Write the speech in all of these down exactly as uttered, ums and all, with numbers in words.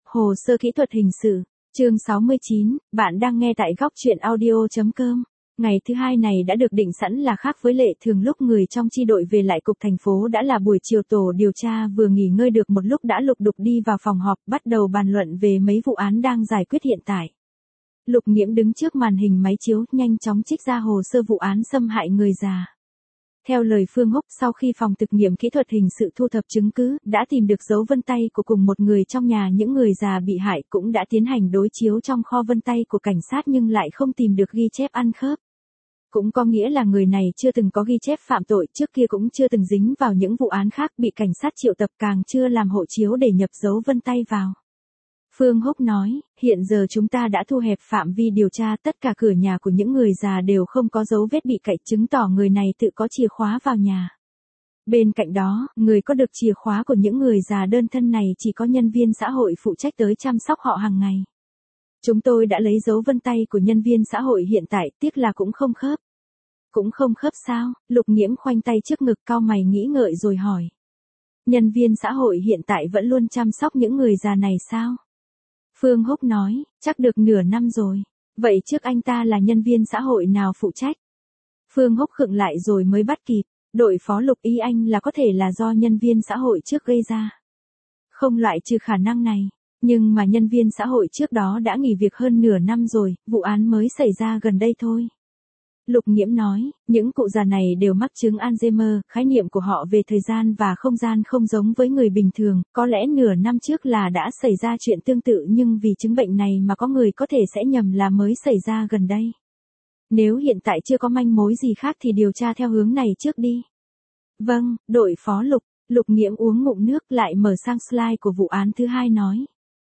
Hồ sơ kỹ thuật hình sự, chương sáu mươi chín, bạn đang nghe tại góc truyện audio.com. Ngày thứ hai này đã được định sẵn là khác với lệ thường, lúc người trong chi đội về lại cục thành phố đã là buổi chiều. Tổ điều tra vừa nghỉ ngơi được một lúc đã lục đục đi vào phòng họp, bắt đầu bàn luận về mấy vụ án đang giải quyết hiện tại. Lục Nghiễm đứng trước màn hình máy chiếu, nhanh chóng trích ra hồ sơ vụ án xâm hại người già. Theo lời Phương Húc, sau khi phòng thực nghiệm kỹ thuật hình sự thu thập chứng cứ, đã tìm được dấu vân tay của cùng một người trong nhà những người già bị hại, cũng đã tiến hành đối chiếu trong kho vân tay của cảnh sát nhưng lại không tìm được ghi chép ăn khớp. Cũng có nghĩa là người này chưa từng có ghi chép phạm tội, trước kia cũng chưa từng dính vào những vụ án khác, bị cảnh sát triệu tập, càng chưa làm hộ chiếu để nhập dấu vân tay vào. Phương Húc nói, hiện giờ chúng ta đã thu hẹp phạm vi điều tra, tất cả cửa nhà của những người già đều không có dấu vết bị cậy, chứng tỏ người này tự có chìa khóa vào nhà. Bên cạnh đó, người có được chìa khóa của những người già đơn thân này chỉ có nhân viên xã hội phụ trách tới chăm sóc họ hàng ngày. Chúng tôi đã lấy dấu vân tay của nhân viên xã hội hiện tại, tiếc là cũng không khớp. Cũng không khớp sao? Lục Nghiễm khoanh tay trước ngực, cau mày nghĩ ngợi rồi hỏi. Nhân viên xã hội hiện tại vẫn luôn chăm sóc những người già này sao? Phương Húc nói, chắc được nửa năm rồi. Vậy trước anh ta là nhân viên xã hội nào phụ trách? Phương Húc khựng lại rồi mới bắt kịp. Đội phó Lục, ý anh là có thể là do nhân viên xã hội trước gây ra. Không loại trừ khả năng này. Nhưng mà nhân viên xã hội trước đó đã nghỉ việc hơn nửa năm rồi, vụ án mới xảy ra gần đây thôi. Lục Nghiễm nói, những cụ già này đều mắc chứng Alzheimer, khái niệm của họ về thời gian và không gian không giống với người bình thường, có lẽ nửa năm trước là đã xảy ra chuyện tương tự nhưng vì chứng bệnh này mà có người có thể sẽ nhầm là mới xảy ra gần đây. Nếu hiện tại chưa có manh mối gì khác thì điều tra theo hướng này trước đi. Vâng, đội phó Lục. Lục Nghiễm uống ngụm nước, lại mở sang slide của vụ án thứ hai nói.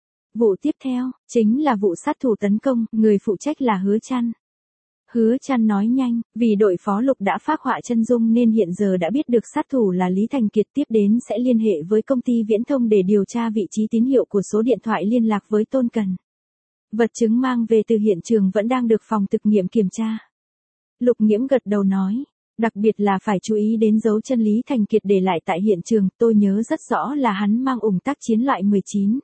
Vụ tiếp theo, chính là vụ sát thủ tấn công, người phụ trách là Hứa Trăn. Hứa Trăn nói nhanh, vì đội phó Lục đã phác họa chân dung nên hiện giờ đã biết được sát thủ là Lý Thành Kiệt, tiếp đến sẽ liên hệ với công ty viễn thông để điều tra vị trí tín hiệu của số điện thoại liên lạc với Tôn Cần. Vật chứng mang về từ hiện trường vẫn đang được phòng thực nghiệm kiểm tra. Lục Nghiễm gật đầu nói, đặc biệt là phải chú ý đến dấu chân Lý Thành Kiệt để lại tại hiện trường, tôi nhớ rất rõ là hắn mang ủng tác chiến loại mười chín.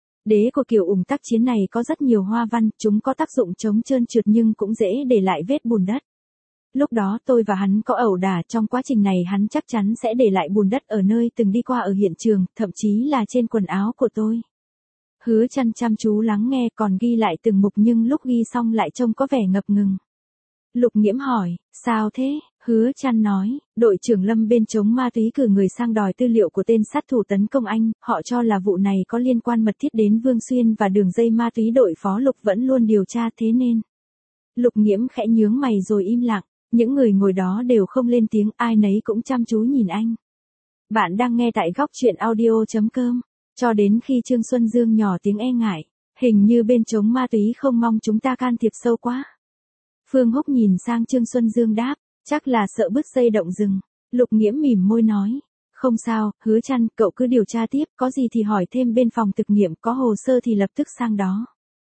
Đế của kiểu ủng tác chiến này có rất nhiều hoa văn, chúng có tác dụng chống trơn trượt nhưng cũng dễ để lại vết bùn đất. Lúc đó tôi và hắn có ẩu đả, trong quá trình này hắn chắc chắn sẽ để lại bùn đất ở nơi từng đi qua ở hiện trường, thậm chí là trên quần áo của tôi. Hứa Trăn chăm chú lắng nghe, còn ghi lại từng mục nhưng lúc ghi xong lại trông có vẻ ngập ngừng. Lục Nghiễm hỏi, sao thế? Hứa Trăn nói, đội trưởng Lâm bên chống ma túy cử người sang đòi tư liệu của tên sát thủ tấn công anh, họ cho là vụ này có liên quan mật thiết đến Vương Xuyên và đường dây ma túy đội phó Lục vẫn luôn điều tra, thế nên. Lục Nghiễm khẽ nhướng mày rồi im lặng, những người ngồi đó đều không lên tiếng, ai nấy cũng chăm chú nhìn anh. Bạn đang nghe tại góc truyện audio.com, cho đến khi Trương Xuân Dương nhỏ tiếng e ngại, hình như bên chống ma túy không mong chúng ta can thiệp sâu quá. Phương Húc nhìn sang Trương Xuân Dương đáp, chắc là sợ bứt dây động rừng. Lục Nghiễm mỉm môi nói, không sao, Hứa Trăn, cậu cứ điều tra tiếp, có gì thì hỏi thêm bên phòng thực nghiệm, có hồ sơ thì lập tức sang đó.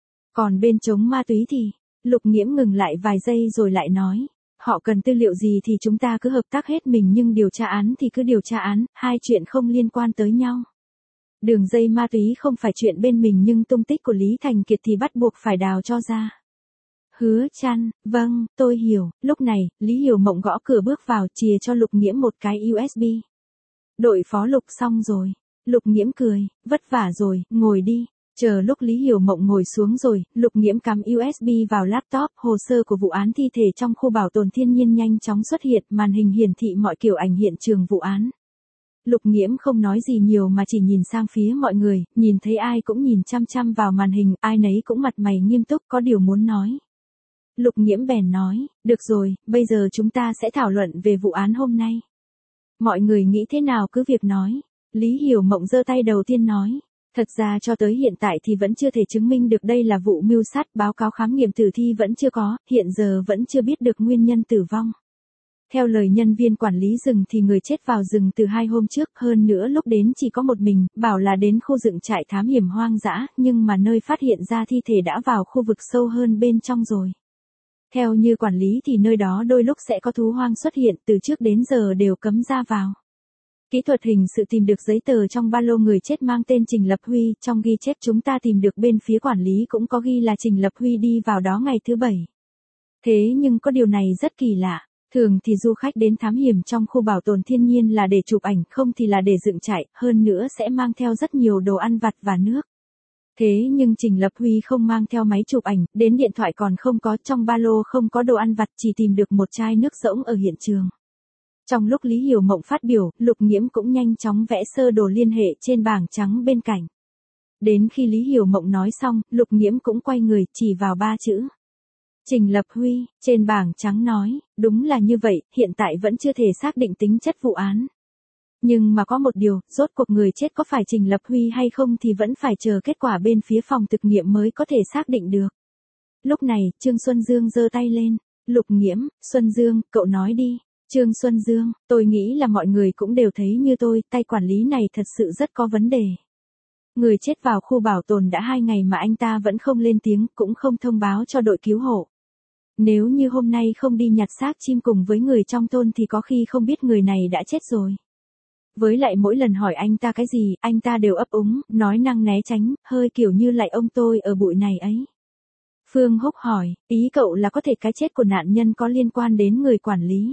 Còn bên chống ma túy thì, Lục Nghiễm ngừng lại vài giây rồi lại nói, họ cần tư liệu gì thì chúng ta cứ hợp tác hết mình nhưng điều tra án thì cứ điều tra án, hai chuyện không liên quan tới nhau. Đường dây ma túy không phải chuyện bên mình nhưng tung tích của Lý Thành Kiệt thì bắt buộc phải đào cho ra. Hứa Trăn, vâng, tôi hiểu. Lúc này, Lý Hiểu Mộng gõ cửa bước vào, chìa cho Lục Nghiễm một cái u ét bê. Đội phó Lục xong rồi. Lục Nghiễm cười, vất vả rồi, ngồi đi. Chờ lúc Lý Hiểu Mộng ngồi xuống rồi, Lục Nghiễm cắm u ét bê vào laptop, hồ sơ của vụ án thi thể trong khu bảo tồn thiên nhiên nhanh chóng xuất hiện, màn hình hiển thị mọi kiểu ảnh hiện trường vụ án. Lục Nghiễm không nói gì nhiều mà chỉ nhìn sang phía mọi người, nhìn thấy ai cũng nhìn chăm chăm vào màn hình, ai nấy cũng mặt mày nghiêm túc, có điều muốn nói. Lục Nghiễm bèn nói, được rồi, bây giờ chúng ta sẽ thảo luận về vụ án hôm nay. Mọi người nghĩ thế nào cứ việc nói. Lý Hiểu Mộng giơ tay đầu tiên nói, thật ra cho tới hiện tại thì vẫn chưa thể chứng minh được đây là vụ mưu sát, báo cáo khám nghiệm tử thi vẫn chưa có, hiện giờ vẫn chưa biết được nguyên nhân tử vong. Theo lời nhân viên quản lý rừng thì người chết vào rừng từ hai hôm trước, hơn nữa lúc đến chỉ có một mình, bảo là đến khu dựng trại thám hiểm hoang dã, nhưng mà nơi phát hiện ra thi thể đã vào khu vực sâu hơn bên trong rồi. Theo như quản lý thì nơi đó đôi lúc sẽ có thú hoang xuất hiện, từ trước đến giờ đều cấm ra vào. Kỹ thuật hình sự tìm được giấy tờ trong ba lô người chết mang tên Trình Lập Huy, trong ghi chép chúng ta tìm được bên phía quản lý cũng có ghi là Trình Lập Huy đi vào đó ngày thứ bảy. Thế nhưng có điều này rất kỳ lạ. Thường thì du khách đến thám hiểm trong khu bảo tồn thiên nhiên là để chụp ảnh, không thì là để dựng trại, hơn nữa sẽ mang theo rất nhiều đồ ăn vặt và nước. Thế nhưng Trình Lập Huy không mang theo máy chụp ảnh, đến điện thoại còn không có, trong ba lô không có đồ ăn vặt, chỉ tìm được một chai nước rỗng ở hiện trường. Trong lúc Lý Hiểu Mộng phát biểu, Lục Nghiễm cũng nhanh chóng vẽ sơ đồ liên hệ trên bảng trắng bên cạnh. Đến khi Lý Hiểu Mộng nói xong, Lục Nghiễm cũng quay người, chỉ vào ba chữ. Trình Lập Huy, trên bảng trắng nói, đúng là như vậy, hiện tại vẫn chưa thể xác định tính chất vụ án. Nhưng mà có một điều, rốt cuộc người chết có phải Trình Lập Huy hay không thì vẫn phải chờ kết quả bên phía phòng thực nghiệm mới có thể xác định được. Lúc này, Trương Xuân Dương giơ tay lên. Lục Nghiễm, Xuân Dương, cậu nói đi. Trương Xuân Dương, tôi nghĩ là mọi người cũng đều thấy như tôi, tay quản lý này thật sự rất có vấn đề. Người chết vào khu bảo tồn đã hai ngày mà anh ta vẫn không lên tiếng, cũng không thông báo cho đội cứu hộ. Nếu như hôm nay không đi nhặt xác chim cùng với người trong thôn thì có khi không biết người này đã chết rồi. Với lại mỗi lần hỏi anh ta cái gì, anh ta đều ấp úng, nói năng né tránh, hơi kiểu như lại ông tôi ở bụi này ấy. Phương Húc hỏi, ý cậu là có thể cái chết của nạn nhân có liên quan đến người quản lý.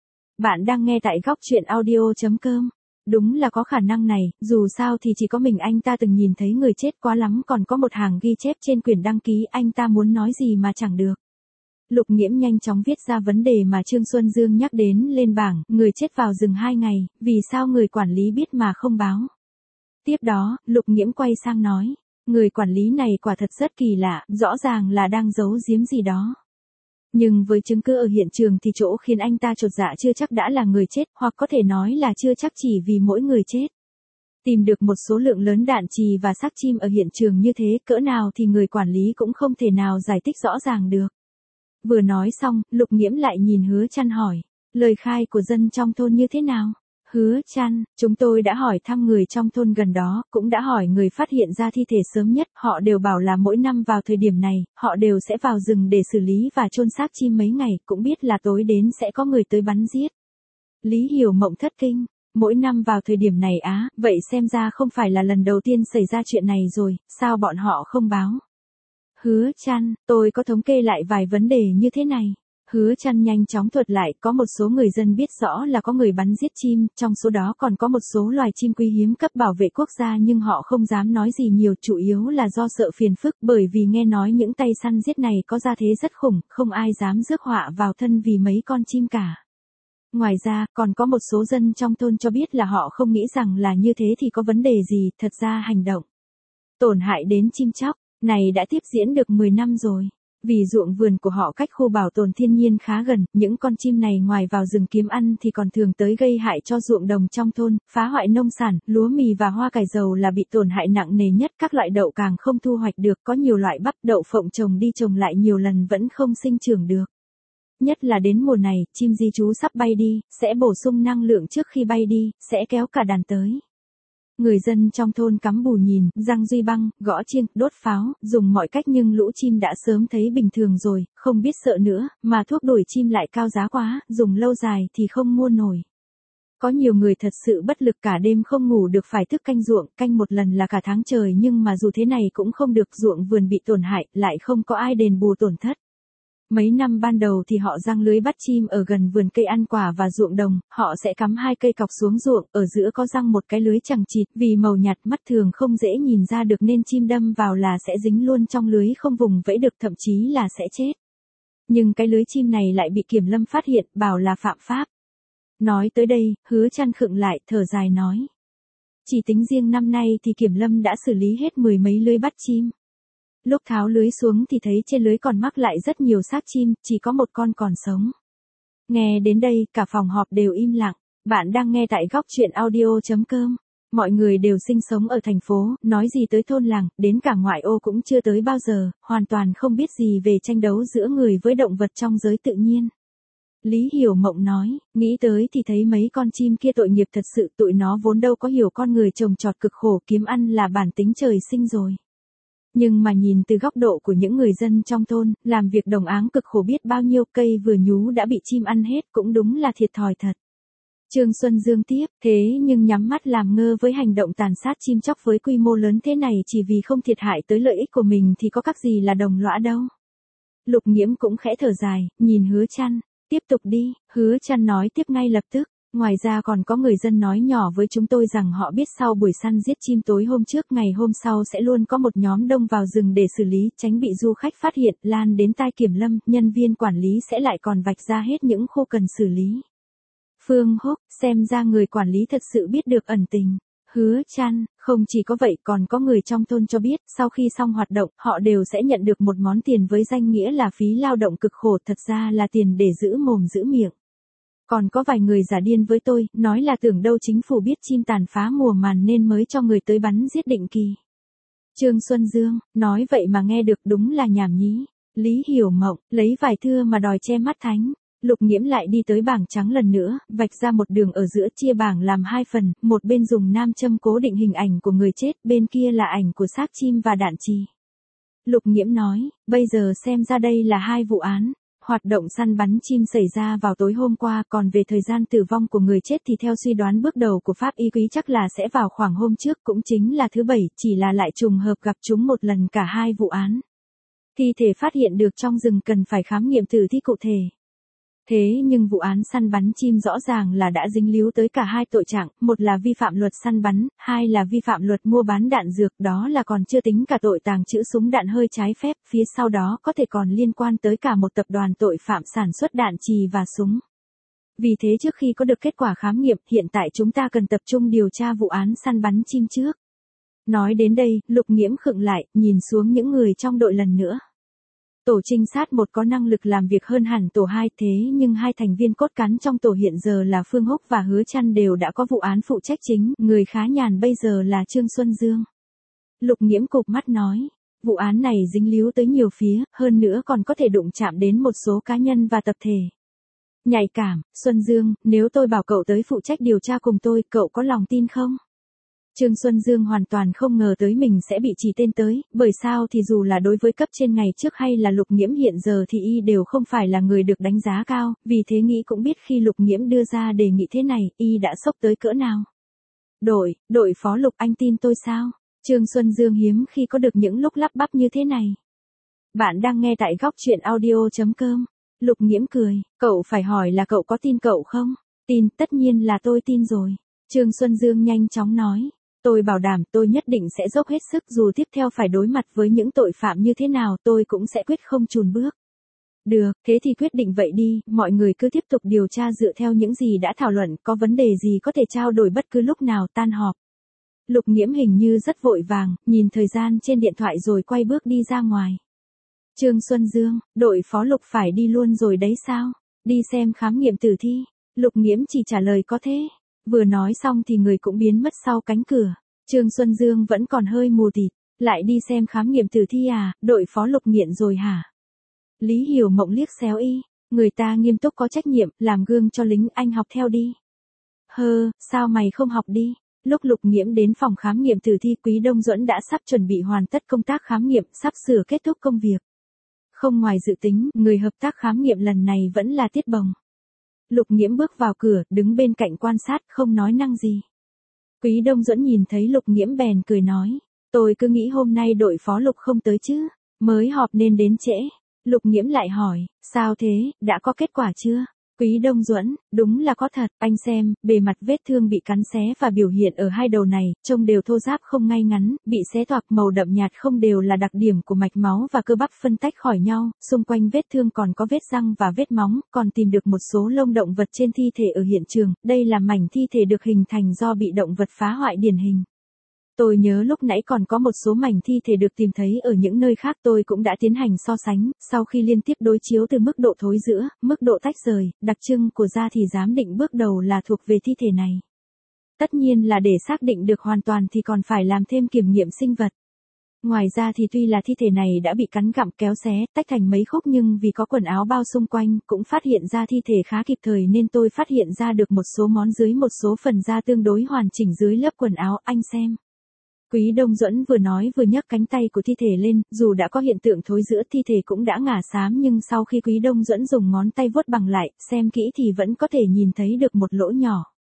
Bạn đang nghe tại góc truyện audio chấm com. Đúng là có khả năng này, dù sao thì chỉ có mình anh ta từng nhìn thấy người chết, quá lắm còn có một hàng ghi chép trên quyển đăng ký, anh ta muốn nói gì mà chẳng được. Lục Nghiễm nhanh chóng viết ra vấn đề mà Trương Xuân Dương nhắc đến lên bảng, người chết vào rừng hai ngày, vì sao người quản lý biết mà không báo. Tiếp đó, Lục Nghiễm quay sang nói, người quản lý này quả thật rất kỳ lạ, rõ ràng là đang giấu giếm gì đó. Nhưng với chứng cứ ở hiện trường thì chỗ khiến anh ta chột dạ chưa chắc đã là người chết, hoặc có thể nói là chưa chắc chỉ vì mỗi người chết. Tìm được một số lượng lớn đạn chì và xác chim ở hiện trường như thế, cỡ nào thì người quản lý cũng không thể nào giải thích rõ ràng được. Vừa nói xong, Lục Nghiễm lại nhìn Hứa Trăn hỏi, lời khai của dân trong thôn như thế nào? Hứa Trăn, chúng tôi đã hỏi thăm người trong thôn gần đó, cũng đã hỏi người phát hiện ra thi thể sớm nhất, họ đều bảo là mỗi năm vào thời điểm này, họ đều sẽ vào rừng để xử lý và chôn xác chim mấy ngày, cũng biết là tối đến sẽ có người tới bắn giết. Lý Hiểu Mộng thất kinh, mỗi năm vào thời điểm này á, vậy xem ra không phải là lần đầu tiên xảy ra chuyện này rồi, sao bọn họ không báo? Hứa Trăn, tôi có thống kê lại vài vấn đề như thế này. Hứa Trăn nhanh chóng thuật lại, có một số người dân biết rõ là có người bắn giết chim, trong số đó còn có một số loài chim quý hiếm cấp bảo vệ quốc gia nhưng họ không dám nói gì nhiều, chủ yếu là do sợ phiền phức, bởi vì nghe nói những tay săn giết này có gia thế rất khủng, không ai dám rước họa vào thân vì mấy con chim cả. Ngoài ra, còn có một số dân trong thôn cho biết là họ không nghĩ rằng là như thế thì có vấn đề gì, thật ra hành động tổn hại đến chim chóc này đã tiếp diễn được mười năm rồi. Vì ruộng vườn của họ cách khu bảo tồn thiên nhiên khá gần, những con chim này ngoài vào rừng kiếm ăn thì còn thường tới gây hại cho ruộng đồng trong thôn, phá hoại nông sản, lúa mì và hoa cải dầu là bị tổn hại nặng nề nhất, các loại đậu càng không thu hoạch được, có nhiều loại bắp đậu phộng trồng đi trồng lại nhiều lần vẫn không sinh trưởng được. Nhất là đến mùa này, chim di trú sắp bay đi, sẽ bổ sung năng lượng trước khi bay đi, sẽ kéo cả đàn tới. Người dân trong thôn cắm bù nhìn, răng duy băng, gõ chiêng, đốt pháo, dùng mọi cách nhưng lũ chim đã sớm thấy bình thường rồi, không biết sợ nữa, mà thuốc đuổi chim lại cao giá quá, dùng lâu dài thì không mua nổi. Có nhiều người thật sự bất lực cả đêm không ngủ được phải thức canh ruộng, canh một lần là cả tháng trời nhưng mà dù thế này cũng không được, ruộng vườn bị tổn hại, lại không có ai đền bù tổn thất. Mấy năm ban đầu thì họ giăng lưới bắt chim ở gần vườn cây ăn quả và ruộng đồng, họ sẽ cắm hai cây cọc xuống ruộng, ở giữa có giăng một cái lưới chằng chịt, vì màu nhạt mắt thường không dễ nhìn ra được nên chim đâm vào là sẽ dính luôn trong lưới không vùng vẫy được, thậm chí là sẽ chết. Nhưng cái lưới chim này lại bị kiểm lâm phát hiện, bảo là phạm pháp. Nói tới đây, Hứa Trăn khựng lại, thở dài nói. Chỉ tính riêng năm nay thì kiểm lâm đã xử lý hết mười mấy lưới bắt chim. Lúc tháo lưới xuống thì thấy trên lưới còn mắc lại rất nhiều xác chim, chỉ có một con còn sống. Nghe đến đây, cả phòng họp đều im lặng. Bạn đang nghe tại góc truyện audio chấm com. Mọi người đều sinh sống ở thành phố, nói gì tới thôn làng, đến cả ngoại ô cũng chưa tới bao giờ, hoàn toàn không biết gì về tranh đấu giữa người với động vật trong giới tự nhiên. Lý Hiểu Mộng nói, nghĩ tới thì thấy mấy con chim kia tội nghiệp thật sự, tụi nó vốn đâu có hiểu con người trồng trọt cực khổ kiếm ăn là bản tính trời sinh rồi. Nhưng mà nhìn từ góc độ của những người dân trong thôn, làm việc đồng áng cực khổ biết bao nhiêu, cây vừa nhú đã bị chim ăn hết, cũng đúng là thiệt thòi thật. Trương Xuân Dương tiếp, thế nhưng nhắm mắt làm ngơ với hành động tàn sát chim chóc với quy mô lớn thế này chỉ vì không thiệt hại tới lợi ích của mình thì có các gì là đồng lõa đâu. Lục Nghiễm cũng khẽ thở dài, nhìn Hứa Trăn, tiếp tục đi, Hứa Trăn nói tiếp ngay lập tức. Ngoài ra còn có người dân nói nhỏ với chúng tôi rằng họ biết sau buổi săn giết chim tối hôm trước ngày hôm sau sẽ luôn có một nhóm đông vào rừng để xử lý, tránh bị du khách phát hiện, lan đến tai kiểm lâm, nhân viên quản lý sẽ lại còn vạch ra hết những khâu cần xử lý. Phương Húc, xem ra người quản lý thật sự biết được ẩn tình. Hứa Trăn, không chỉ có vậy còn có người trong thôn cho biết, sau khi xong hoạt động, họ đều sẽ nhận được một món tiền với danh nghĩa là phí lao động cực khổ, thật ra là tiền để giữ mồm giữ miệng. Còn có vài người giả điên với tôi, nói là tưởng đâu chính phủ biết chim tàn phá mùa màn nên mới cho người tới bắn giết định kỳ. Trương Xuân Dương, nói vậy mà nghe được đúng là nhảm nhí. Lý Hiểu Mộng, lấy vải thưa mà đòi che mắt thánh. Lục Nghiễm lại đi tới bảng trắng lần nữa, vạch ra một đường ở giữa chia bảng làm hai phần, một bên dùng nam châm cố định hình ảnh của người chết, bên kia là ảnh của xác chim và đạn chì. Lục Nghiễm nói, bây giờ xem ra đây là hai vụ án. Hoạt động săn bắn chim xảy ra vào tối hôm qua, còn về thời gian tử vong của người chết thì theo suy đoán bước đầu của pháp y quý chắc là sẽ vào khoảng hôm trước, cũng chính là thứ bảy, chỉ là lại trùng hợp gặp chúng một lần cả hai vụ án. Thi thể phát hiện được trong rừng cần phải khám nghiệm tử thi cụ thể. Thế nhưng vụ án săn bắn chim rõ ràng là đã dính líu tới cả hai tội trạng, một là vi phạm luật săn bắn, hai là vi phạm luật mua bán đạn dược, đó là còn chưa tính cả tội tàng trữ súng đạn hơi trái phép, phía sau đó có thể còn liên quan tới cả một tập đoàn tội phạm sản xuất đạn chì và súng. Vì thế trước khi có được kết quả khám nghiệm, hiện tại chúng ta cần tập trung điều tra vụ án săn bắn chim trước. Nói đến đây, Lục Nghiễm khựng lại, nhìn xuống những người trong đội lần nữa. Tổ trinh sát một có năng lực làm việc hơn hẳn tổ hai, thế nhưng hai thành viên cốt cán trong tổ hiện giờ là Phương Húc và Hứa Trăn đều đã có vụ án phụ trách chính, người khá nhàn bây giờ là Trương Xuân Dương. Lục Nghiễm cụp mắt nói, vụ án này dính líu tới nhiều phía, hơn nữa còn có thể đụng chạm đến một số cá nhân và tập thể. Nhạy cảm, Xuân Dương, nếu tôi bảo cậu tới phụ trách điều tra cùng tôi, cậu có lòng tin không? Trương Xuân Dương hoàn toàn không ngờ tới mình sẽ bị chỉ tên tới, bởi sao thì dù là đối với cấp trên ngày trước hay là Lục Nghiễm hiện giờ thì y đều không phải là người được đánh giá cao, vì thế nghĩ cũng biết khi Lục Nghiễm đưa ra đề nghị thế này, y đã sốc tới cỡ nào. Đội, đội phó Lục, anh tin tôi sao? Trương Xuân Dương hiếm khi có được những lúc lắp bắp như thế này. Bạn đang nghe tại góc truyện audio chấm com. Lục Nghiễm cười, cậu phải hỏi là cậu có tin cậu không? Tin, tất nhiên là tôi tin rồi. Trương Xuân Dương nhanh chóng nói. Tôi bảo đảm tôi nhất định sẽ dốc hết sức, dù tiếp theo phải đối mặt với những tội phạm như thế nào tôi cũng sẽ quyết không chùn bước. Được, thế thì quyết định vậy đi, mọi người cứ tiếp tục điều tra dựa theo những gì đã thảo luận, có vấn đề gì có thể trao đổi bất cứ lúc nào tan họp. Lục Nghiễm hình như rất vội vàng, nhìn thời gian trên điện thoại rồi quay bước đi ra ngoài. Trương Xuân Dương, đội phó Lục phải đi luôn rồi đấy sao? Đi xem khám nghiệm tử thi. Lục Nghiễm chỉ trả lời có thế. Vừa nói xong thì người cũng biến mất sau cánh cửa. Trương Xuân Dương vẫn còn hơi mù tịt. Lại đi xem khám nghiệm tử thi à, đội phó Lục nghiện rồi hả? Lý Hiểu Mộng liếc xéo y. Người ta nghiêm túc có trách nhiệm, làm gương cho lính, anh học theo đi. Hơ, sao mày không học đi? Lúc Lục Nghiễm đến phòng khám nghiệm tử thi, Quý Đông Duẫn đã sắp chuẩn bị hoàn tất công tác khám nghiệm, sắp sửa kết thúc công việc. Không ngoài dự tính, người hợp tác khám nghiệm lần này vẫn là Tiết Bồng. Lục Nghiễm bước vào cửa, đứng bên cạnh quan sát, không nói năng gì. Quý Đông Duẫn nhìn thấy Lục Nghiễm bèn cười nói, tôi cứ nghĩ hôm nay đội phó Lục không tới chứ, mới họp nên đến trễ. Lục Nghiễm lại hỏi, sao thế, đã có kết quả chưa? Quý Đông Duẫn, đúng là có thật, anh xem, bề mặt vết thương bị cắn xé và biểu hiện ở hai đầu này, trông đều thô ráp không ngay ngắn, bị xé toạc, màu đậm nhạt không đều là đặc điểm của mạch máu và cơ bắp phân tách khỏi nhau, xung quanh vết thương còn có vết răng và vết móng, còn tìm được một số lông động vật trên thi thể ở hiện trường, đây là mảnh thi thể được hình thành do bị động vật phá hoại điển hình. Tôi nhớ lúc nãy còn có một số mảnh thi thể được tìm thấy ở những nơi khác, tôi cũng đã tiến hành so sánh, sau khi liên tiếp đối chiếu từ mức độ thối rữa, mức độ tách rời, đặc trưng của da thì giám định bước đầu là thuộc về thi thể này. Tất nhiên là để xác định được hoàn toàn thì còn phải làm thêm kiểm nghiệm sinh vật. Ngoài ra thì tuy là thi thể này đã bị cắn gặm kéo xé, tách thành mấy khúc nhưng vì có quần áo bao xung quanh, cũng phát hiện ra thi thể khá kịp thời nên tôi phát hiện ra được một số món dưới một số phần da tương đối hoàn chỉnh dưới lớp quần áo, anh xem. Quý Đông Duẫn vừa nói vừa nhấc cánh tay của thi thể lên, dù đã có hiện tượng thối rữa thi thể cũng đã ngả xám nhưng sau khi Quý Đông Duẫn dùng ngón tay vuốt bằng lại, xem kỹ thì vẫn có thể nhìn thấy được một lỗ nhỏ.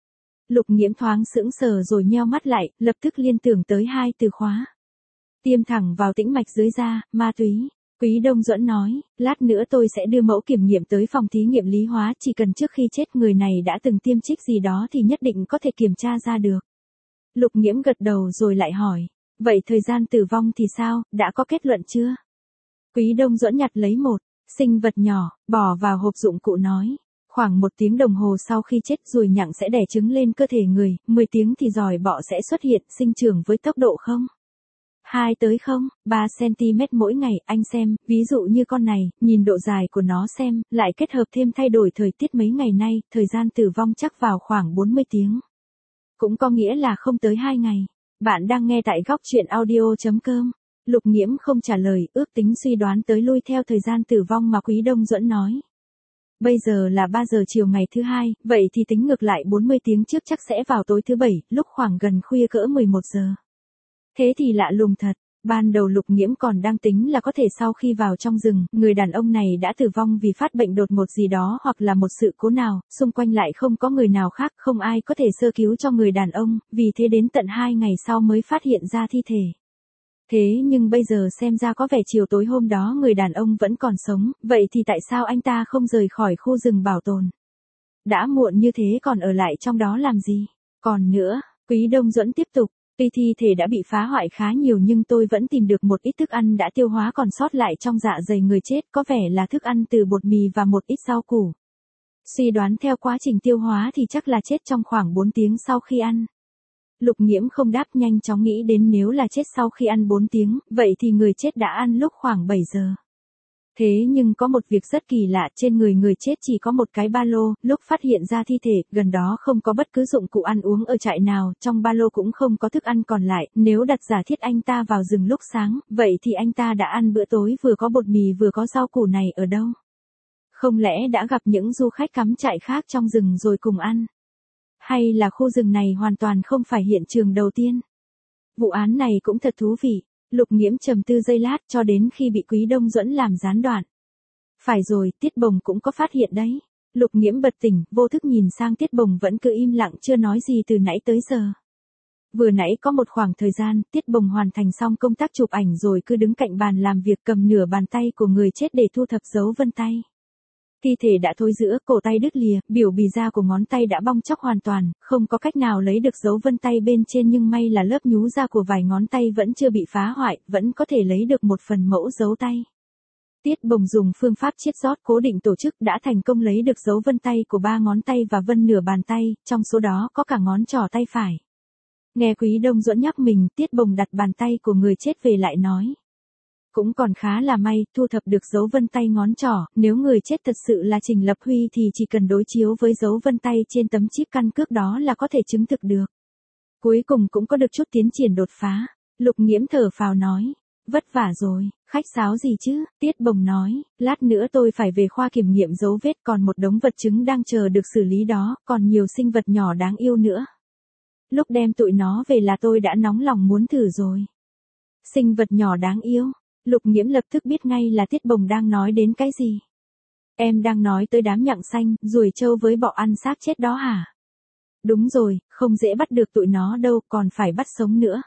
Lục Nghiễm thoáng sững sờ rồi nheo mắt lại, lập tức liên tưởng tới hai từ khóa. Tiêm thẳng vào tĩnh mạch dưới da, ma túy. Quý Đông Duẫn nói, lát nữa tôi sẽ đưa mẫu kiểm nghiệm tới phòng thí nghiệm lý hóa, chỉ cần trước khi chết người này đã từng tiêm trích gì đó thì nhất định có thể kiểm tra ra được. Lục Nghiễm gật đầu rồi lại hỏi, vậy thời gian tử vong thì sao, đã có kết luận chưa? Quý Đông Duẫn nhặt lấy một sinh vật nhỏ, bỏ vào hộp dụng cụ nói, khoảng một tiếng đồng hồ sau khi chết ruồi nhặng sẽ đẻ trứng lên cơ thể người, mười tiếng thì giòi bọ sẽ xuất hiện, sinh trưởng với tốc độ không? hai tới không, ba xăng-ti-mét mỗi ngày, anh xem, ví dụ như con này, nhìn độ dài của nó xem, lại kết hợp thêm thay đổi thời tiết mấy ngày nay, thời gian tử vong chắc vào khoảng bốn mươi tiếng. Cũng có nghĩa là không tới hai ngày. Bạn đang nghe tại góc truyện audio chấm com. Lục Nghiễm không trả lời, ước tính suy đoán tới lui theo thời gian tử vong mà Quý Đông Duẫn nói. Bây giờ là ba giờ chiều ngày thứ hai, vậy thì tính ngược lại bốn mươi tiếng trước chắc sẽ vào tối thứ bảy, lúc khoảng gần khuya cỡ mười một giờ. Thế thì lạ lùng thật, ban đầu Lục Nghiễm còn đang tính là có thể sau khi vào trong rừng, người đàn ông này đã tử vong vì phát bệnh đột ngột gì đó hoặc là một sự cố nào, xung quanh lại không có người nào khác, không ai có thể sơ cứu cho người đàn ông, vì thế đến tận hai ngày sau mới phát hiện ra thi thể. Thế nhưng bây giờ xem ra có vẻ chiều tối hôm đó người đàn ông vẫn còn sống, vậy thì tại sao anh ta không rời khỏi khu rừng bảo tồn? Đã muộn như thế còn ở lại trong đó làm gì? Còn nữa, Quý Đông Duẫn tiếp tục. Tuy thi thể đã bị phá hoại khá nhiều nhưng tôi vẫn tìm được một ít thức ăn đã tiêu hóa còn sót lại trong dạ dày người chết, có vẻ là thức ăn từ bột mì và một ít rau củ. Suy đoán theo quá trình tiêu hóa thì chắc là chết trong khoảng bốn tiếng sau khi ăn. Lục Nghiễm không đáp, nhanh chóng nghĩ đến nếu là chết sau khi ăn bốn tiếng, vậy thì người chết đã ăn lúc khoảng bảy giờ. Thế nhưng có một việc rất kỳ lạ, trên người người chết chỉ có một cái ba lô, lúc phát hiện ra thi thể, gần đó không có bất cứ dụng cụ ăn uống ở trại nào, trong ba lô cũng không có thức ăn còn lại, nếu đặt giả thiết anh ta vào rừng lúc sáng, vậy thì anh ta đã ăn bữa tối vừa có bột mì vừa có rau củ này ở đâu? Không lẽ đã gặp những du khách cắm trại khác trong rừng rồi cùng ăn? Hay là khu rừng này hoàn toàn không phải hiện trường đầu tiên? Vụ án này cũng thật thú vị. Lục Nghiễm trầm tư giây lát cho đến khi bị Quý Đông Duẫn làm gián đoạn. Phải rồi, Tiết Bồng cũng có phát hiện đấy. Lục Nghiễm bật tỉnh, vô thức nhìn sang Tiết Bồng vẫn cứ im lặng chưa nói gì từ nãy tới giờ. Vừa nãy có một khoảng thời gian, Tiết Bồng hoàn thành xong công tác chụp ảnh rồi cứ đứng cạnh bàn làm việc cầm nửa bàn tay của người chết để thu thập dấu vân tay. Thi thể đã thối rữa, cổ tay đứt lìa, biểu bì da của ngón tay đã bong tróc hoàn toàn, không có cách nào lấy được dấu vân tay bên trên nhưng may là lớp nhú da của vài ngón tay vẫn chưa bị phá hoại, vẫn có thể lấy được một phần mẫu dấu tay. Tiết Bồng dùng phương pháp chiết rót cố định tổ chức đã thành công lấy được dấu vân tay của ba ngón tay và vân nửa bàn tay, trong số đó có cả ngón trỏ tay phải. Nghe Quý Đông Duẫn nhắc mình, Tiết Bồng đặt bàn tay của người chết về lại nói. Cũng còn khá là may, thu thập được dấu vân tay ngón trỏ, nếu người chết thật sự là Trình Lập Huy thì chỉ cần đối chiếu với dấu vân tay trên tấm chip căn cước đó là có thể chứng thực được. Cuối cùng cũng có được chút tiến triển đột phá. Lục Nghiễm thở phào nói, vất vả rồi, khách sáo gì chứ? Tiết Bồng nói, lát nữa tôi phải về khoa kiểm nghiệm dấu vết, còn một đống vật chứng đang chờ được xử lý đó, còn nhiều sinh vật nhỏ đáng yêu nữa. Lúc đem tụi nó về là tôi đã nóng lòng muốn thử rồi. Sinh vật nhỏ đáng yêu. Lục Nghiễm lập tức biết ngay là Tiết Bồng đang nói đến cái gì. Em đang nói tới đám nhặng xanh, ruồi trâu với bọ ăn xác chết đó hả? Đúng rồi, không dễ bắt được tụi nó đâu, còn phải bắt sống nữa.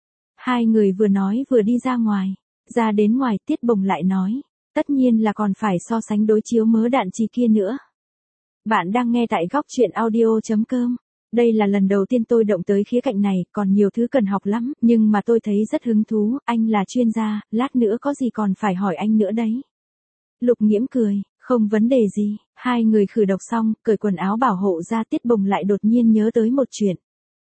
Hai người vừa nói vừa đi ra ngoài. Ra đến ngoài, Tiết Bồng lại nói, tất nhiên là còn phải so sánh đối chiếu mớ đạn trì kia nữa. Bạn đang nghe tại góc truyện audio chấm com. Đây là lần đầu tiên tôi động tới khía cạnh này, còn nhiều thứ cần học lắm, nhưng mà tôi thấy rất hứng thú, anh là chuyên gia, lát nữa có gì còn phải hỏi anh nữa đấy. Lục Nghiễm cười, không vấn đề gì, hai người khử độc xong, cởi quần áo bảo hộ ra. Tiết Bồng lại đột nhiên nhớ tới một chuyện.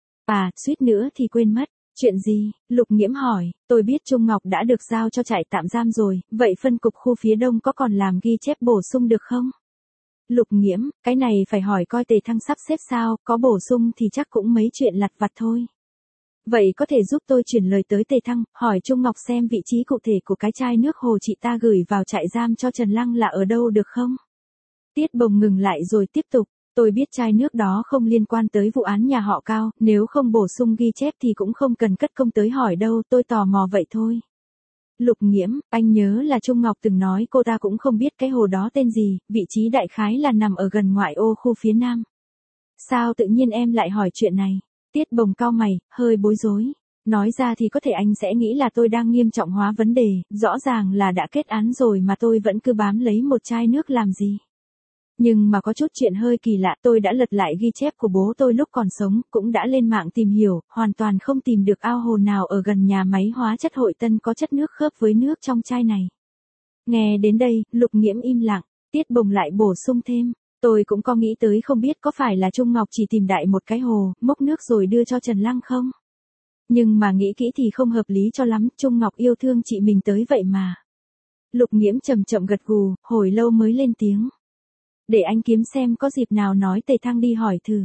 À, suýt nữa thì quên mất, chuyện gì? Lục Nghiễm hỏi, tôi biết Trung Ngọc đã được giao cho trại tạm giam rồi, vậy phân cục khu phía đông có còn làm ghi chép bổ sung được không? Lục Nghiễm, cái này phải hỏi coi Tề Thăng sắp xếp sao, có bổ sung thì chắc cũng mấy chuyện lặt vặt thôi. Vậy có thể giúp tôi chuyển lời tới Tề Thăng, hỏi Trung Ngọc xem vị trí cụ thể của cái chai nước hồ chị ta gửi vào trại giam cho Trần Lăng là ở đâu được không? Tiết Bồng ngừng lại rồi tiếp tục, tôi biết chai nước đó không liên quan tới vụ án nhà họ Cao, nếu không bổ sung ghi chép thì cũng không cần cất công tới hỏi đâu, tôi tò mò vậy thôi. Lục Nghiễm, anh nhớ là Trung Ngọc từng nói cô ta cũng không biết cái hồ đó tên gì, vị trí đại khái là nằm ở gần ngoại ô khu phía nam. Sao tự nhiên em lại hỏi chuyện này? Tiết Bồng cau mày, hơi bối rối. Nói ra thì có thể anh sẽ nghĩ là tôi đang nghiêm trọng hóa vấn đề, rõ ràng là đã kết án rồi mà tôi vẫn cứ bám lấy một chai nước làm gì. Nhưng mà có chút chuyện hơi kỳ lạ, tôi đã lật lại ghi chép của bố tôi lúc còn sống, cũng đã lên mạng tìm hiểu, hoàn toàn không tìm được ao hồ nào ở gần nhà máy hóa chất Hội Tân có chất nước khớp với nước trong chai này. Nghe đến đây, Lục Nghiễm im lặng, Tiết Bồng lại bổ sung thêm. Tôi cũng có nghĩ tới không biết có phải là Trung Ngọc chỉ tìm đại một cái hồ, múc nước rồi đưa cho Trần Lăng không? Nhưng mà nghĩ kỹ thì không hợp lý cho lắm, Trung Ngọc yêu thương chị mình tới vậy mà. Lục Nghiễm chậm chậm gật gù, hồi lâu mới lên tiếng. Để anh kiếm xem có dịp nào nói Tề Thăng đi hỏi thử.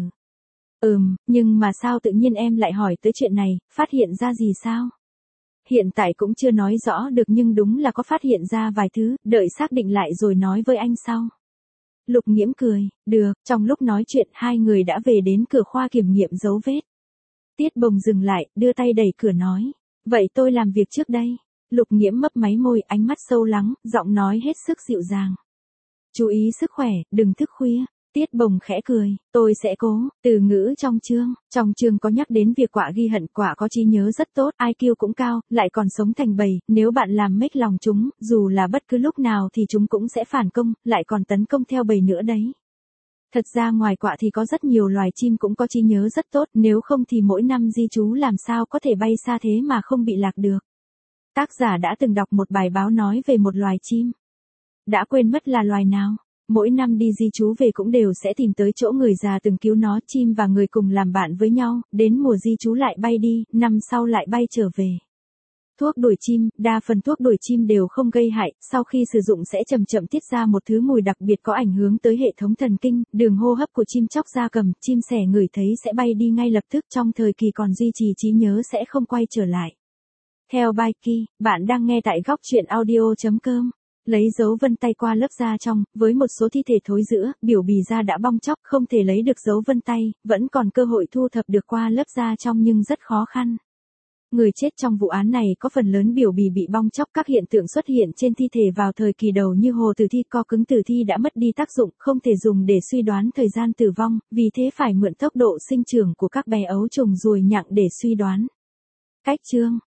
Ừm, nhưng mà sao tự nhiên em lại hỏi tới chuyện này, phát hiện ra gì sao? Hiện tại cũng chưa nói rõ được nhưng đúng là có phát hiện ra vài thứ, đợi xác định lại rồi nói với anh sau. Lục Nghiễm cười, được, trong lúc nói chuyện hai người đã về đến cửa khoa kiểm nghiệm dấu vết. Tiết Bồng dừng lại, đưa tay đẩy cửa nói, vậy tôi làm việc trước đây. Lục Nghiễm mấp máy môi, ánh mắt sâu lắng, giọng nói hết sức dịu dàng. Chú ý sức khỏe, đừng thức khuya. Tiết Bồng khẽ cười, tôi sẽ cố. Từ ngữ trong chương, trong chương có nhắc đến việc quả ghi hận, quả có trí nhớ rất tốt, i kiu cũng cao, lại còn sống thành bầy, nếu bạn làm mếch lòng chúng, dù là bất cứ lúc nào thì chúng cũng sẽ phản công, lại còn tấn công theo bầy nữa đấy. Thật ra ngoài quạ thì có rất nhiều loài chim cũng có trí nhớ rất tốt, nếu không thì mỗi năm di trú làm sao có thể bay xa thế mà không bị lạc được. Tác giả đã từng đọc một bài báo nói về một loài chim. Đã quên mất là loài nào. Mỗi năm đi di trú về cũng đều sẽ tìm tới chỗ người già từng cứu nó, chim và người cùng làm bạn với nhau, đến mùa di trú lại bay đi, năm sau lại bay trở về. Thuốc đuổi chim, đa phần thuốc đuổi chim đều không gây hại, sau khi sử dụng sẽ chậm chậm tiết ra một thứ mùi đặc biệt có ảnh hưởng tới hệ thống thần kinh, đường hô hấp của chim chóc gia cầm, chim sẻ ngửi thấy sẽ bay đi ngay lập tức, trong thời kỳ còn duy trì trí nhớ sẽ không quay trở lại. Theo Baiki, bạn đang nghe tại góc truyện audio chấm com. Lấy dấu vân tay qua lớp da trong, với một số thi thể thối rữa, biểu bì da đã bong tróc, không thể lấy được dấu vân tay, vẫn còn cơ hội thu thập được qua lớp da trong nhưng rất khó khăn. Người chết trong vụ án này có phần lớn biểu bì bị bong tróc, các hiện tượng xuất hiện trên thi thể vào thời kỳ đầu như hồ tử thi, co cứng tử thi đã mất đi tác dụng, không thể dùng để suy đoán thời gian tử vong, vì thế phải mượn tốc độ sinh trưởng của các bé ấu trùng ruồi nhặng để suy đoán. Cách chương